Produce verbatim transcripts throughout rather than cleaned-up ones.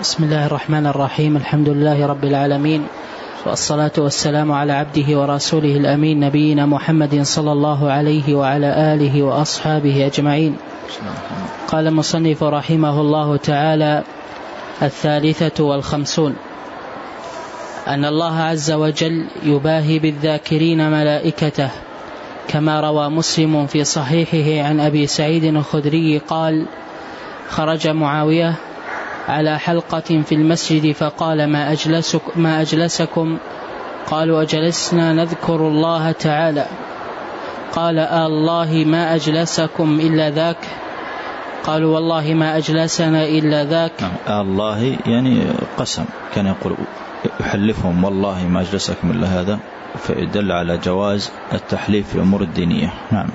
بسم الله الرحمن الرحيم. الحمد لله رب العالمين، والصلاة والسلام على عبده ورسوله الأمين نبينا محمد صلى الله عليه وعلى آله وأصحابه أجمعين. قال المصنف رحمه الله تعالى: الثالثة والخمسون أن الله عز وجل يباهي بالذاكرين ملائكته، كما روى مسلم في صحيحه عن أبي سعيد الخدري قال: خرج معاوية على حلقة في المسجد فقال: ما, أجلسك ما أجلسكم؟ قالوا: أجلسنا نذكر الله تعالى. قال: آه الله ما أجلسكم إلا ذاك؟ قالوا: والله ما أجلسنا إلا ذاك. آه الله يعني قسم، كان يقول يحلفهم: والله ما أجلسكم إلا هذا، فيدل على جواز التحليف في الأمور الدينية. نعم.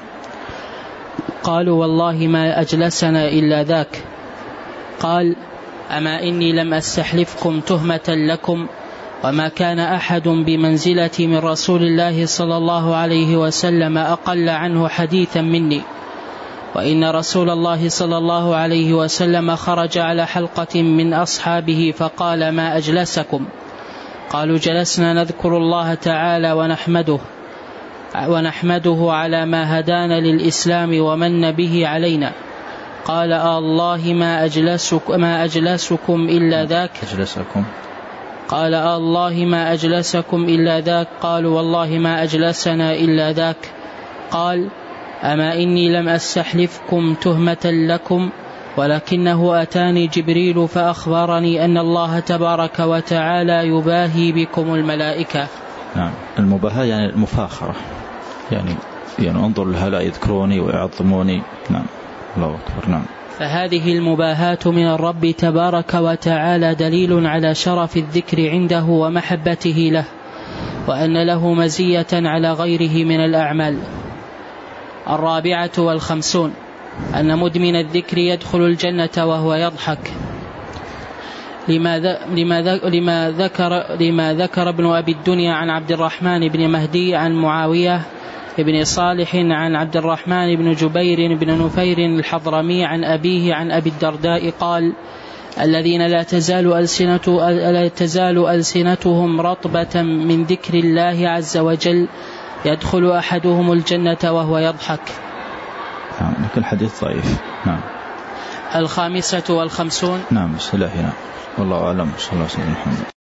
قالوا: والله ما أجلسنا إلا ذاك. قال: أما إني لم أستحلفكم تهمة لكم، وما كان أحد بمنزلتي من رسول الله صلى الله عليه وسلم أقل عنه حديثا مني، وإن رسول الله صلى الله عليه وسلم خرج على حلقة من أصحابه فقال: ما أجلسكم؟ قالوا: جلسنا نذكر الله تعالى ونحمده ونحمده على ما هدانا للإسلام ومن به علينا. قال: آه الله ما أجلسك ما أجلسكم إلا ذاك؟ أجلسكم. قال: آه الله ما أجلسكم إلا ذاك. قالوا: والله ما أجلسنا إلا ذاك. قال: أما إني لم أستحلفكم تهمة لكم، ولكنه أتاني جبريل فأخبرني أن الله تبارك وتعالى يباهي بكم الملائكة. نعم. المباهاة يعني المفاخرة، يعني يعني انظر لهؤلاء يذكروني ويعظموني. نعم. الله أكبر. نعم. فهذه المباهاة من الرب تبارك وتعالى دليل على شرف الذكر عنده ومحبته له، وأن له مزية على غيره من الأعمال. الرابعة والخمسون أن مدمن الذكر يدخل الجنة وهو يضحك، لما لما ذكر لما ذكر ابن أبي الدنيا عن عبد الرحمن بن مهدي عن معاوية ابن صالح عن عبد الرحمن بن جبير بن نفير الحضرمي عن أبيه عن أبي الدرداء قال: الذين لا تزال ألسنة لا تزال ألسنتهم رطبة من ذكر الله عز وجل يدخل أحدهم الجنة وهو يضحك. نعم. لكن الحديث ضعيف. نعم. الخامسة والخمسون. نعم. بسم الله. والله أعلم. صلى الله عليه وسلم.